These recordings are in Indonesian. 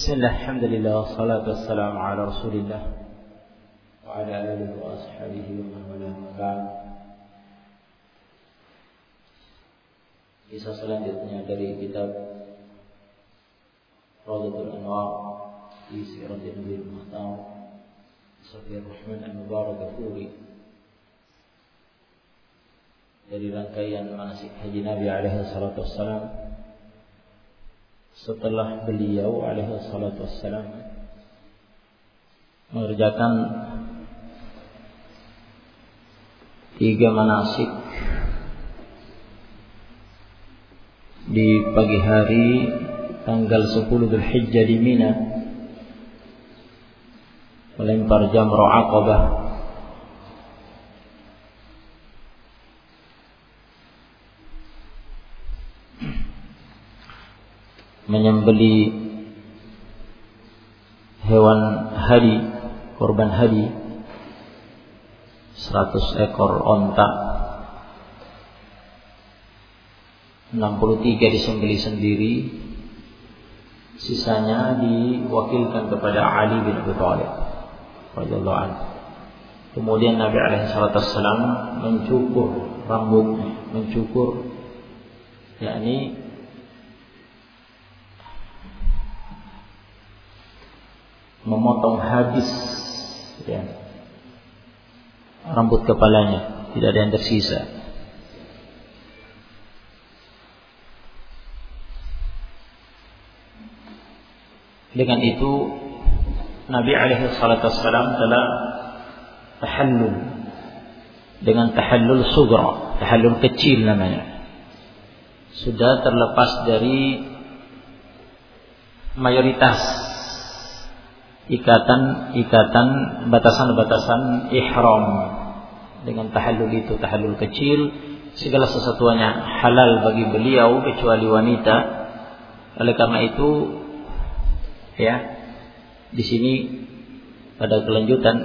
Bismillah, alhamdulillah, wassalatu wassalamu ala rasulillah wa ala alihi wa ashabihi wa man wala ba'd. Kisah selanjutnya dari kitab Rawdatul Anwar fi Siratin Nabil Muhtar Safi Rahman al-Mubarakafuri, dari rangkaian manasik haji Nabi alaihi salatu wassalam setelah beliau alaihi salatu wassalam mengerjakan 3 manasik di pagi hari tanggal 10 Dzulhijjah di Mina, melempar jamrah Aqabah, menyembeli hewan hadi, korban hadi 100 ekor onta, 63 disembeli sendiri, sisanya diwakilkan kepada Ali bin Abi Thalib radhiyallahu anhu. Kemudian Nabi alaihi salatu wassalam mencukur rambutnya, yakni memotong habis rambut kepalanya, tidak ada yang tersisa. Dengan itu Nabi alaihi salatu wassalam telah tahallul dengan tahallul sughra, tahallul kecil namanya. Sudah terlepas dari mayoritas ikatan batasan-batasan ihram. Dengan tahallul itu, tahallul kecil, segala sesuatunya halal bagi beliau kecuali wanita. Oleh karena itu di sini pada kelanjutan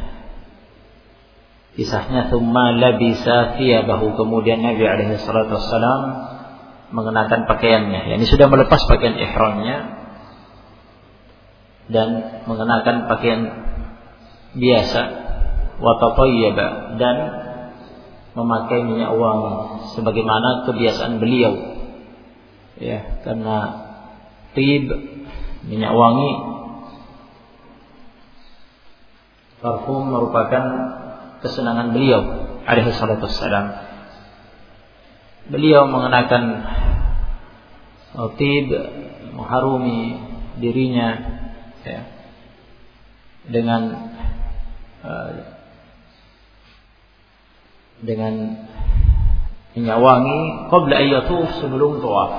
kisahnya, tsumma labisa thiyabahu, kemudian Nabi alaihi salatu wassalam mengenakan pakaiannya, yakni sudah melepas pakaian ihramnya dan mengenakan pakaian biasa, wa tatayyaba, dan memakai minyak wangi sebagaimana kebiasaan beliau, karena tib, minyak wangi, parfum merupakan kesenangan beliau alaihi salatu wassalam. Beliau mengenakan tib, mengharumi dirinya dengan minyak wangi qabla ayyatuf, sebelum tawaf.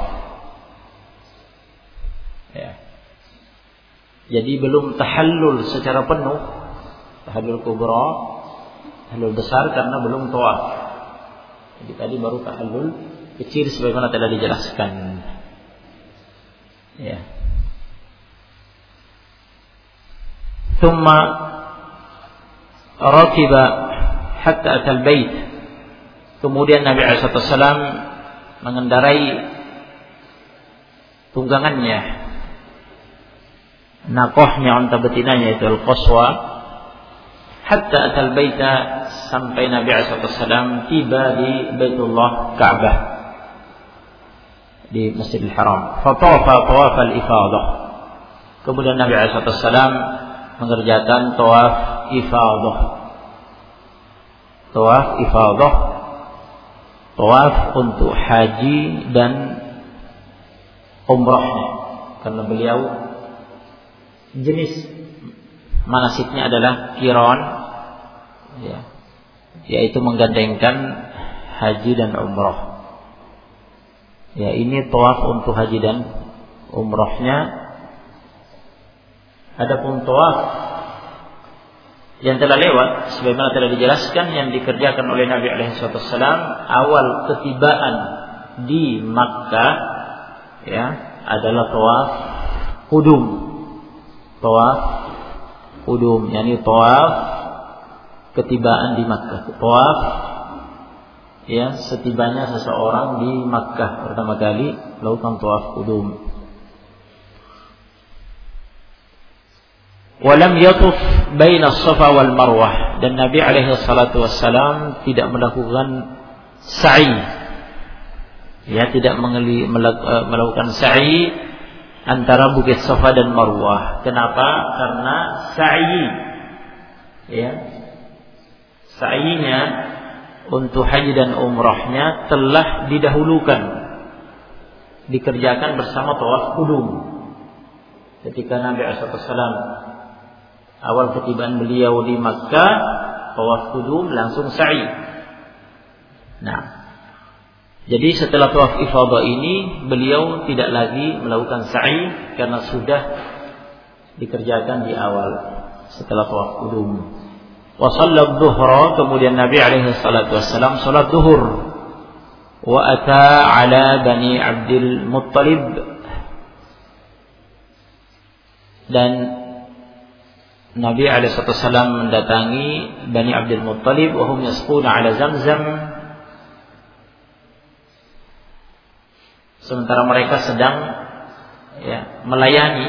Jadi belum tahallul secara penuh, tahallul kubra, tahallul besar, karena belum tawaf. Jadi tadi baru tahallul kecil sebagaimana telah dijelaskan. ثم ركب حتى أتى البيت. Kemudian Nabi SAW mengendarai tunggangannya, nakohnya, unta betinanya, itu al-qaswa, hatta atal baita, sampai Nabi SAW tiba di Baitullah Ka'bah, di Masjidil Haram. Fatafa tawaf al-ifadah. Kemudian Nabi SAW mengerjakan tawaf ifadah. Tawaf ifadah, tawaf untuk haji dan umrahnya, karena beliau jenis manasiknya adalah qiran, yaitu menggandengkan haji dan umrah. Ini tawaf untuk haji dan umrahnya. Adapun tawaf yang telah lewat, sebagaimana telah dijelaskan, yang dikerjakan oleh Nabi alaihi wasallam awal ketibaan di Makkah, adalah tawaf qudum. Tawaf qudum, yakni tawaf ketibaan di Makkah. Tawaf setibanya seseorang di Makkah pertama kali, lakukan tawaf qudum. Walam yatuf baina Safa wal Marwah, dan Nabi alaihi salatu wassalam tidak melakukan sa'i, ya, tidak melakukan sa'i antara Bukit Safa dan Marwah. Kenapa? Karena sa'i, ya, sa'inya untuk haji dan umrahnya telah didahulukan, dikerjakan bersama tawaf qudum. Ketika Nabi SAW awal ketibaan beliau di Makkah, tawaf qudum langsung sa'i. Nah, jadi setelah tawaf ifadah ini beliau tidak lagi melakukan sa'i karena sudah dikerjakan di awal setelah tawaf qudum. Wa shalla dhuhra, kemudian Nabi alaihi salatu wassalam salat zuhur. Wa ata ala Bani Abdul Muttalib, dan Nabi alaihi salatu wassalam mendatangi Bani Abdul Muttalib wa hum yasquna ala Zamzam, sementara mereka sedang, ya, melayani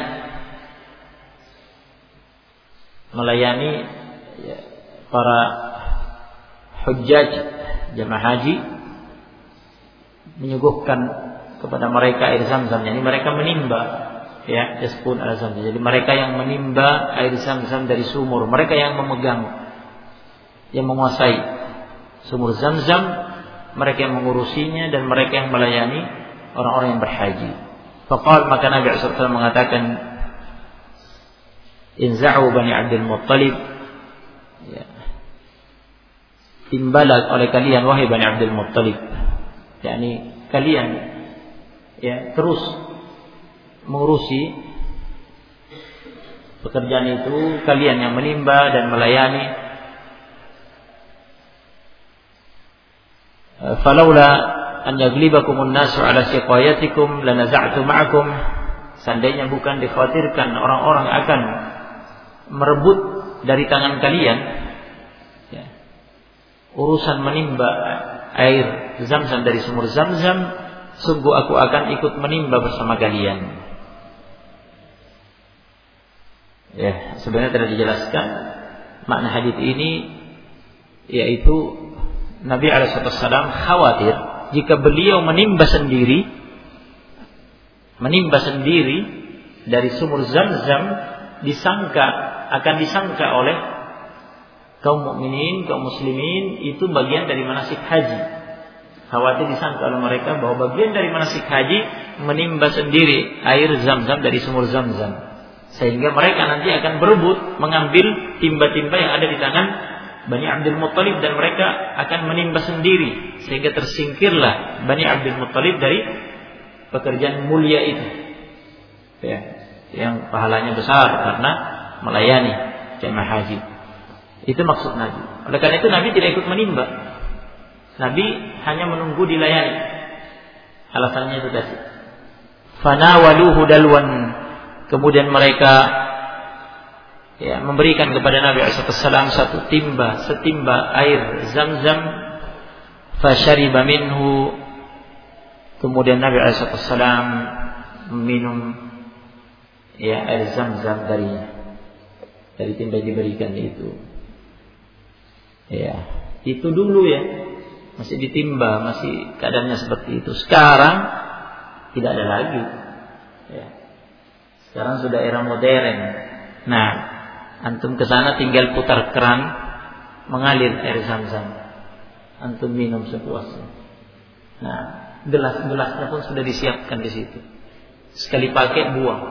ya, para hujjaj, jemaah haji, menyuguhkan kepada mereka air Zamzam. Jadi mereka menimba, ya, yasqun ala Zamzam. Jadi mereka yang menimba air Zamzam dari sumur, mereka yang memegang, yang menguasai sumur Zamzam, mereka yang mengurusinya, dan mereka yang melayani orang-orang yang berhaji. Faqal, maka Nabi SAW mengatakan, inza'u Bani Abdul Muttalib, ya, timbalah oleh kalian wahai Bani Abdul Muttalib, yakni kalian, ya, terus mengurusi pekerjaan itu, kalian yang menimba dan melayani. Falaula an yaglibakumun nasu ala siqayatikum lanaza'tu ma'akum, seandainya bukan dikhawatirkan orang-orang akan merebut dari tangan kalian, ya, urusan menimba air Zamzam dari sumur Zamzam, sungguh aku akan ikut menimba bersama kalian. Ya, sebenarnya telah dijelaskan makna hadis ini, yaitu Nabi SAW khawatir jika beliau menimba sendiri dari sumur Zamzam, akan disangka oleh kaum mukminin, kaum muslimin itu bagian dari manasik haji. Khawatir disangka oleh mereka bahwa bagian dari manasik haji menimba sendiri air Zamzam dari sumur Zamzam, sehingga mereka nanti akan berebut mengambil timba-timba yang ada di tangan Bani Abdul Muttalib, dan mereka akan menimba sendiri, sehingga tersingkirlah Bani Abdul Muttalib dari pekerjaan mulia itu, ya, yang pahalanya besar karena melayani jemaah haji. Itu maksud Nabi. Oleh karena itu Nabi tidak ikut menimba. Nabi hanya menunggu dilayani. Alasannya itu tadi. Fanawaluhu dalwan, kemudian mereka, ya, memberikan kepada Nabi SAW setimba air Zamzam. Fashariba minhu, kemudian Nabi SAW minum, ya, air Zamzam dari timba yang diberikan itu. Ya, itu dulu, ya, masih ditimba, masih keadaannya seperti itu. Sekarang tidak ada lagi, ya. Sekarang sudah era modern. Nah, antum ke sana tinggal putar keran, mengalir air Zamzam, antum minum sepuasnya. Nah, gelas-gelasnya pun sudah disiapkan di situ. Sekali pakai buang,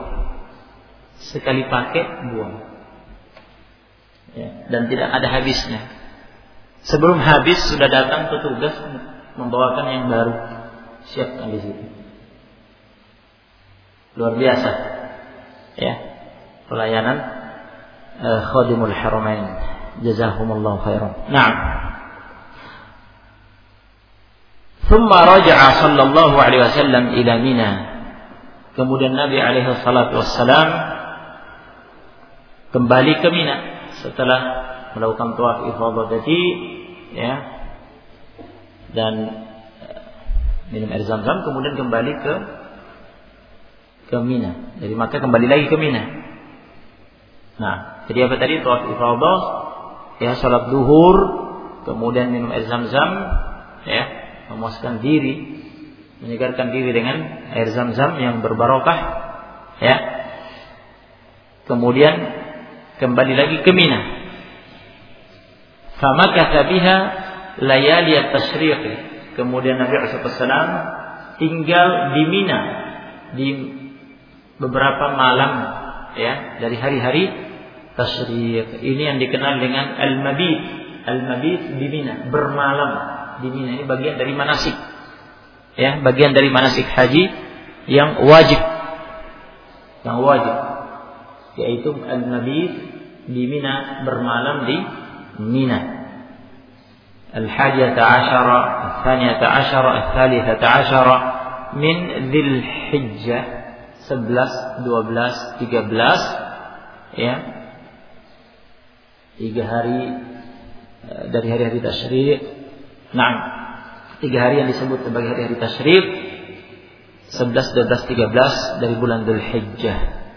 ya, dan tidak ada habisnya. Sebelum habis sudah datang petugas membawakan yang baru, siapkan di situ. Luar biasa, ya, pelayanan khadimul haramain, jazahumullahu khairan. Naam. Thumma raja'a sallallahu alaihi wasallam ila Mina. Kemudian Nabi alaihi salatu wassalam kembali ke Mina setelah melakukan tawaf ifadah tadi, ya, dan minum air Zamzam, kemudian kembali ke Mina. Dari Makkah kembali lagi ke Mina. Nah, jadi apa tadi? Tawaf ifadah, ya, salat duhur, kemudian minum air zam-zam, ya, memuaskan diri, menyegarkan diri dengan air zam-zam yang berbarokah, ya. Kemudian kembali lagi ke Mina. Famakatha biha layali at-tasyriq. Kemudian Nabi SAW tinggal di Mina di beberapa malam, ya, dari hari-hari tasyriq. Ini yang dikenal dengan al-mabit. Al-mabit di Mina, bermalam di Mina. Ini bagian dari manasik, ya, bagian dari manasik haji yang wajib, yaitu al-mabit di Mina, bermalam di Mina. Al-hadiyata asyara, al-thaniyata asyara, al-thalithata asyara min Dzul Hijjah, 11, 12, 13, ya, 3 hari dari hari-hari tasyrik. Nah, 3 hari yang disebut sebagai hari-hari tasyrik, 11, 12, 13 dari bulan Dzul Hijjah.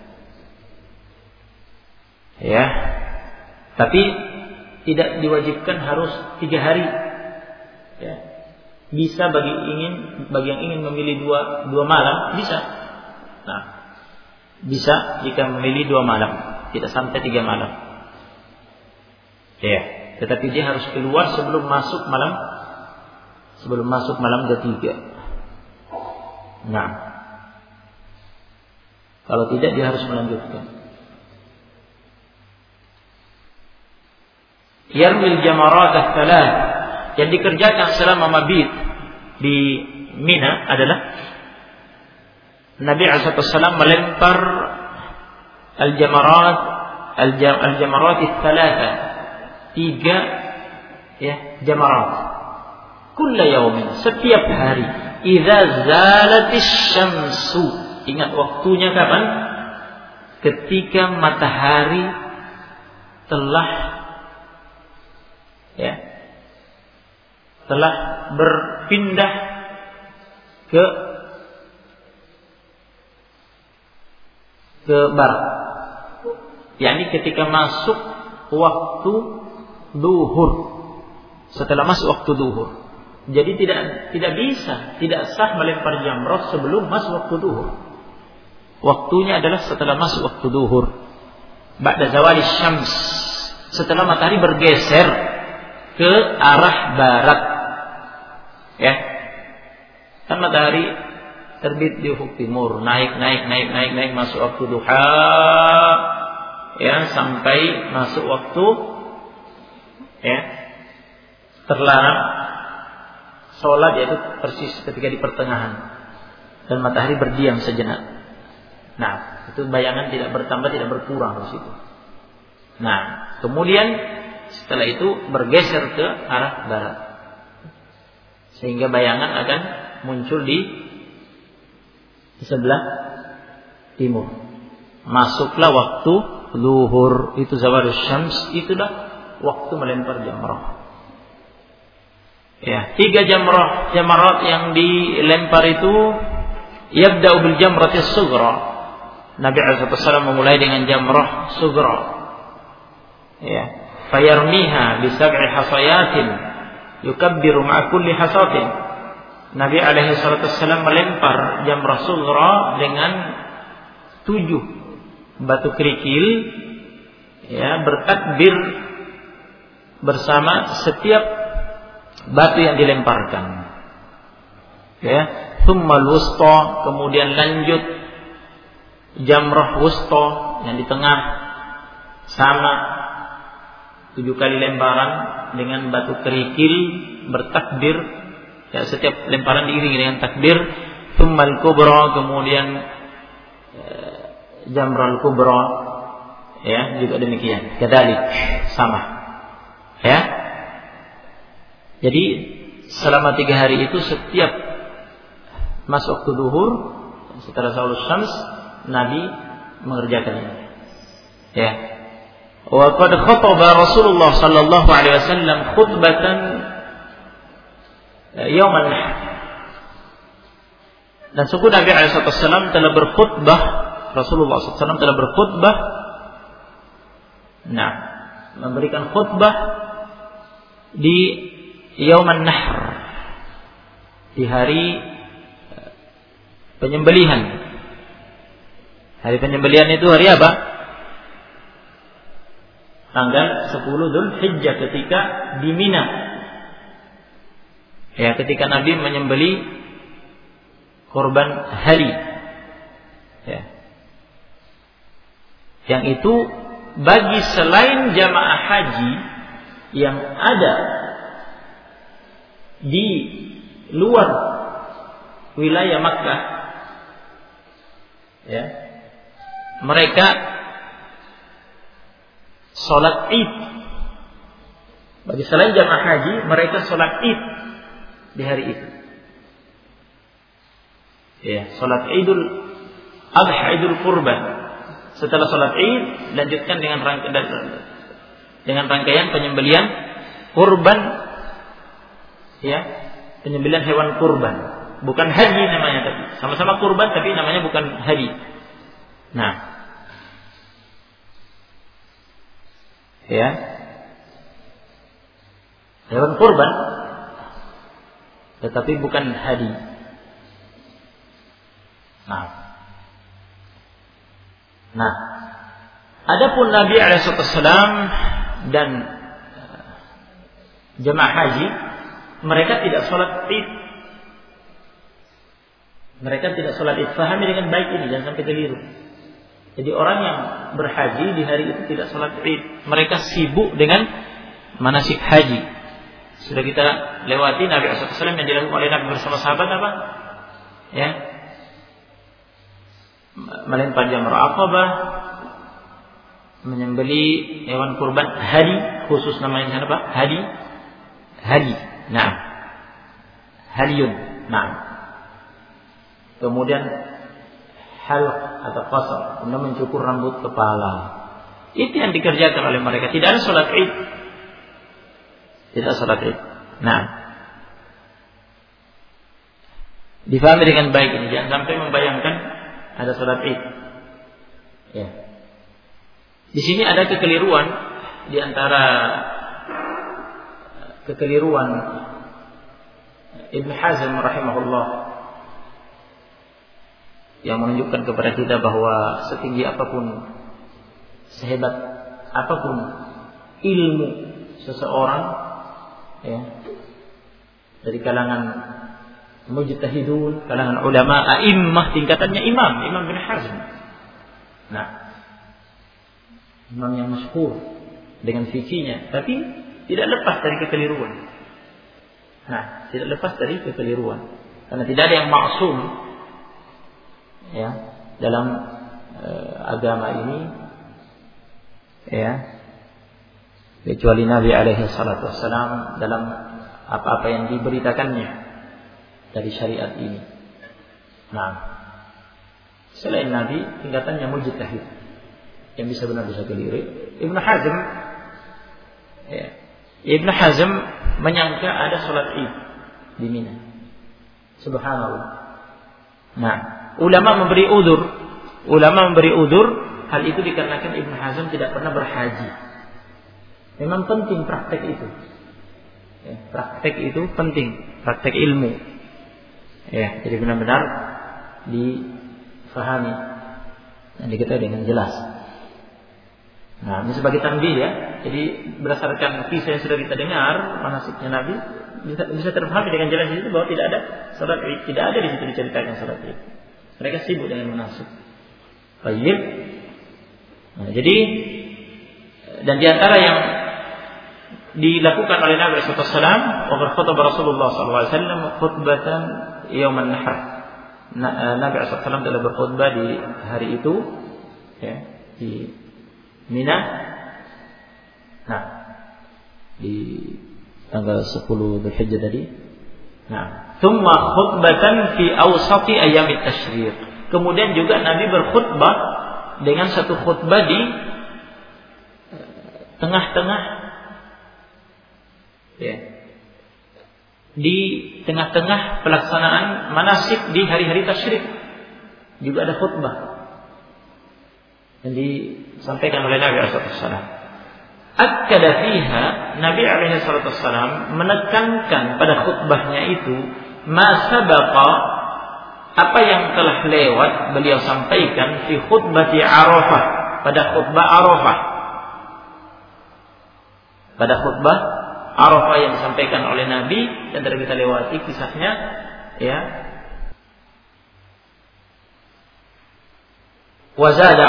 Ya. Tapi tidak diwajibkan harus 3 hari. Ya. Bisa bagi yang ingin memilih dua malam, bisa. Nah, bisa jika memilih 2 malam, tidak sampai 3 malam. Ya, tetapi dia harus keluar sebelum masuk malam ketiga. Nah, kalau tidak dia harus melanjutkan. Yarmil jamarat ats-tsalath, yang dikerjakan selama mabit di Mina adalah Nabi SAW melempar al-jamarat ats-tsalatha, 3, ya, jamarat, kulla yaumin, setiap hari. Idza zalatis syamsu, ingat waktunya kapan? Ketika matahari telah, ya, telah berpindah ke barat, yakni ketika masuk waktu duhur, setelah masuk waktu duhur. Jadi tidak sah melempar jamrah sebelum masuk waktu duhur. Waktunya adalah setelah masuk waktu duhur, ba'da zawali syams, setelah matahari bergeser ke arah barat, ya. Kan matahari terbit di ufuk timur, naik masuk waktu duha, ya, sampai masuk waktu, ya, terlarang sholat, yaitu persis ketika di pertengahan dan matahari berdiam sejenak. Nah, itu bayangan tidak bertambah, tidak berkurang di situ. Nah, kemudian setelah itu bergeser ke arah barat, sehingga bayangan akan muncul di sebelah timur. Masuklah waktu zuhur, itu zawalus syams, itulah waktu melempar jamrah. Ya, 3 jamarat yang dilempar itu, yabda'u bil jamratis sughra. Nabi SAW memulai dengan jamrah sughra. Ya, fayarmiha bi 7 hasayatin yukabbiru ma'a kulli hasatin. Nabi alaihi salatu wasallam melempar jamrah sughra dengan 7 batu kerikil, ya, bertakbir bersama setiap batu yang dilemparkan. Ya, thummal wusta, kemudian lanjut jamrah wusta yang di tengah, sama 7 kali lemparan dengan batu kerikil, bertakbir, ya, setiap lemparan diiringi dengan takbir. Thummal kubra, kemudian jamral kubra, ya, juga demikian, kadzalik, sama, ya. Jadi selama 3 hari itu setiap masuk waktu duhur, setelah zawalus syams, Nabi mengerjakannya, ya. Wa qad khataba Rasulullah sallallahu alaihi wasallam khutbatan yauman nahr. Dan sungguh Nabi alaihi wasallam telah berkhutbah, Rasulullah SAW telah berkhutbah Nah, memberikan khutbah di Yauman Nahr, di hari penyembelihan. Hari penyembelihan itu hari apa? Tanggal 10 Dzulhijjah, ketika di Mina. Ya, ketika Nabi menyembeli korban hari. Ya. Yang itu bagi selain jamaah haji yang ada di luar wilayah Makkah, ya, mereka sholat Id. Bagi selain jamaah haji, mereka sholat Id di hari itu. Ya, sholat Idul Adha, Idul Qurban. Setelah sholat Id, lanjutkan dengan rangkaian penyembelihan kurban, ya, penyembelihan hewan kurban. Bukan haji namanya, tapi sama-sama kurban, tapi namanya bukan haji. Nah, ya, hewan kurban, tetapi bukan haji. Nah, adapun Nabi alaihissalam dan jemaah haji, mereka tidak sholat Id. Mereka tidak sholat Id. Fahami dengan baik ini, jangan sampai keliru. Jadi orang yang berhaji di hari itu tidak sholat Id. Mereka sibuk dengan manasik haji. Sudah kita lewati Nabi alaihissalam yang dilakukan oleh Nabi bersama sahabat apa? Ya, melempar jamrah Aqabah, menyembeli hewan kurban hadi, khusus namanya apa? Hadi. Nah, hadiyun. Nah, kemudian halq atau qasar, kemudian mencukur rambut kepala. Itu yang dikerjakan oleh mereka. Tidak ada salat Id. Tidak salat Id. Nah, difahami dengan baik ini, jangan sampai membayangkan ada salat Id. Ya. Di sini ada kekeliruan, di antara kekeliruan Ibn Hazm rahimahullah yang menunjukkan kepada kita bahwa setinggi apapun, sehebat apapun ilmu seseorang, ya, dari kalangan mujtahidun, kalangan ulama, a'immah, tingkatannya Imam bin Hazm. Nah, imam yang masyhur dengan fikihnya, tapi tidak lepas dari kekeliruan. Nah, tidak lepas dari kekeliruan, karena tidak ada yang maksum, ya, dalam agama ini, ya, kecuali Nabi alaihi salatu wassalam dalam apa-apa yang diberitakannya dari syariat ini. Nah, selain Nabi, tingkatannya mujtahid yang bisa benar bisa keliru. Ibn Hazm, ya, Ibn Hazm menyangka ada sholat Id di Mina. Subhanallah. Nah, ulama memberi udzur, hal itu dikarenakan Ibn Hazm tidak pernah berhaji. Memang penting praktek itu. Ya, praktek itu penting, praktek ilmu. Ya, jadi benar-benar difahami dan diketahui dengan jelas. Nah, ini sebagai tanbih, ya. Jadi berdasarkan kisah yang sudah kita dengar, manasiknya Nabi, bisa terpahami dengan jelas itu bahwa tidak ada salat Id, tidak ada di situ diceritakan salat Id. Mereka sibuk dengan manasik. Baik. Nah, jadi dan di antara yang dilakukan oleh Nabi sallallahu alaihi wasallam, wa berkhutbah Rasulullah sallallahu alaihi wasallam khutbatan Yauman Nahr. Nabi sallallahu alaihi wasallam telah berkhutbah di hari itu, ya, di Mina. Nah, di tanggal 10 Dzulhijjah tadi. Nah, thumma khutbatan fi awsati ayyamit tasyriq. Kemudian juga Nabi berkhutbah dengan satu khutbah di tengah-tengah, ya, di tengah-tengah pelaksanaan manasik di hari-hari tasyrik juga ada khutbah yang disampaikan oleh Nabi SAW. akkada fiha, Nabi alaihi salatu wassalam menekankan pada khutbahnya itu ma sabaqa, apa yang telah lewat beliau sampaikan fi khutbati Arafah, pada khutbah Arafah. Pada khutbah Arafah yang disampaikan oleh Nabi, dan tadi kita lewati kisahnya, ya. Wazada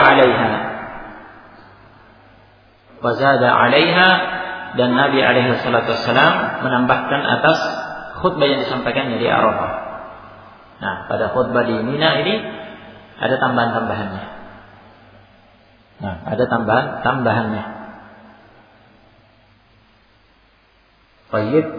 'alaiha, dan Nabi alaihi salatu wassalam menambahkan atas khutbah yang disampaikannya di Arafah. Nah, pada khutbah di Mina ini ada tambahan-tambahannya. Nah, ada tambahannya. Baik.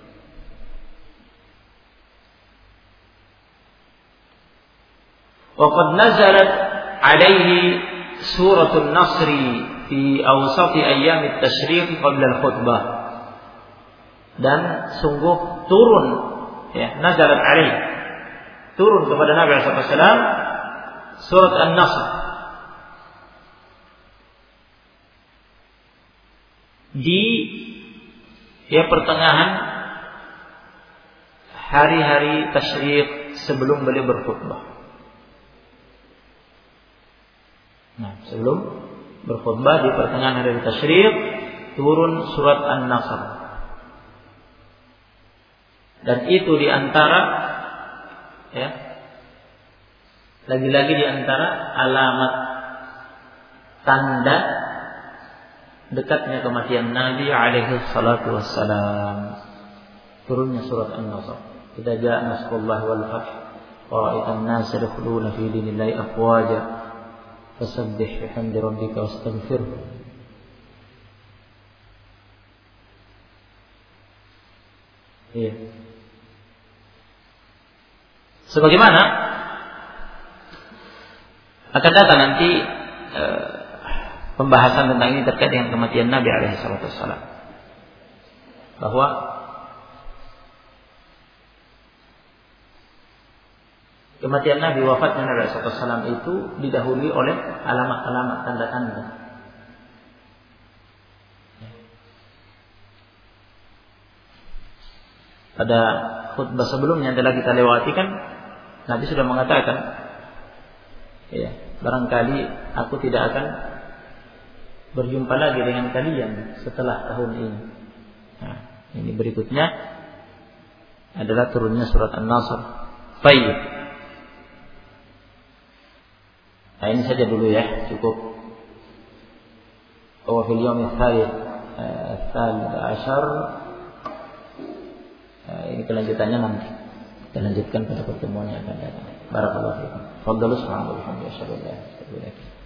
Wa qad nazalat 'alaihi suratul Nasri fi awsati ayyam at-tasyriq qabla al-khutbah. Dan sungguh turun, ya, nazalat 'alaihi, turun kepada Nabi sallallahu alaihi wasallam surat An-Nasr di pertengahan hari-hari tasyriq sebelum beliau berkhutbah. Nah, sebelum berkhutbah di pertengahan hari tasyriq turun surat An-Nasr. Dan itu di antara, ya, lagi-lagi di antara alamat tanda dekatnya kematian Nabi alaihi salatu wassalam, turunnya surat An-Nasr. Idza jaa nasrullah wal fath wa ra'aitan nas yadkhuluna fi dinillahi afwaja fasabbih bihamdi rabbika wastaghfirhu. Iya. Sebagaimana akan datang nanti pembahasan tentang ini terkait dengan kematian Nabi alaihi salatu wassalam, bahwa kematian Nabi, wafatnya Nabi alaihi salatu wassalam itu didahului oleh alamat-alamat tanda-tanda. Pada khutbah sebelumnya yang telah kita lewati kan Nabi sudah mengatakan, ya, barangkali aku tidak akan berjumpa lagi dengan kalian setelah tahun ini. Nah, ini berikutnya adalah turunnya surat An-Nasr. Baik. Nah, ini saja dulu ya, cukup. Wa fil yawmi tsalits asyar, ini kelanjutannya nanti. Kita lanjutkan pada pertemuan yang akan datang. Barakallahu fiikum. Fadhalus wa bihamdihi.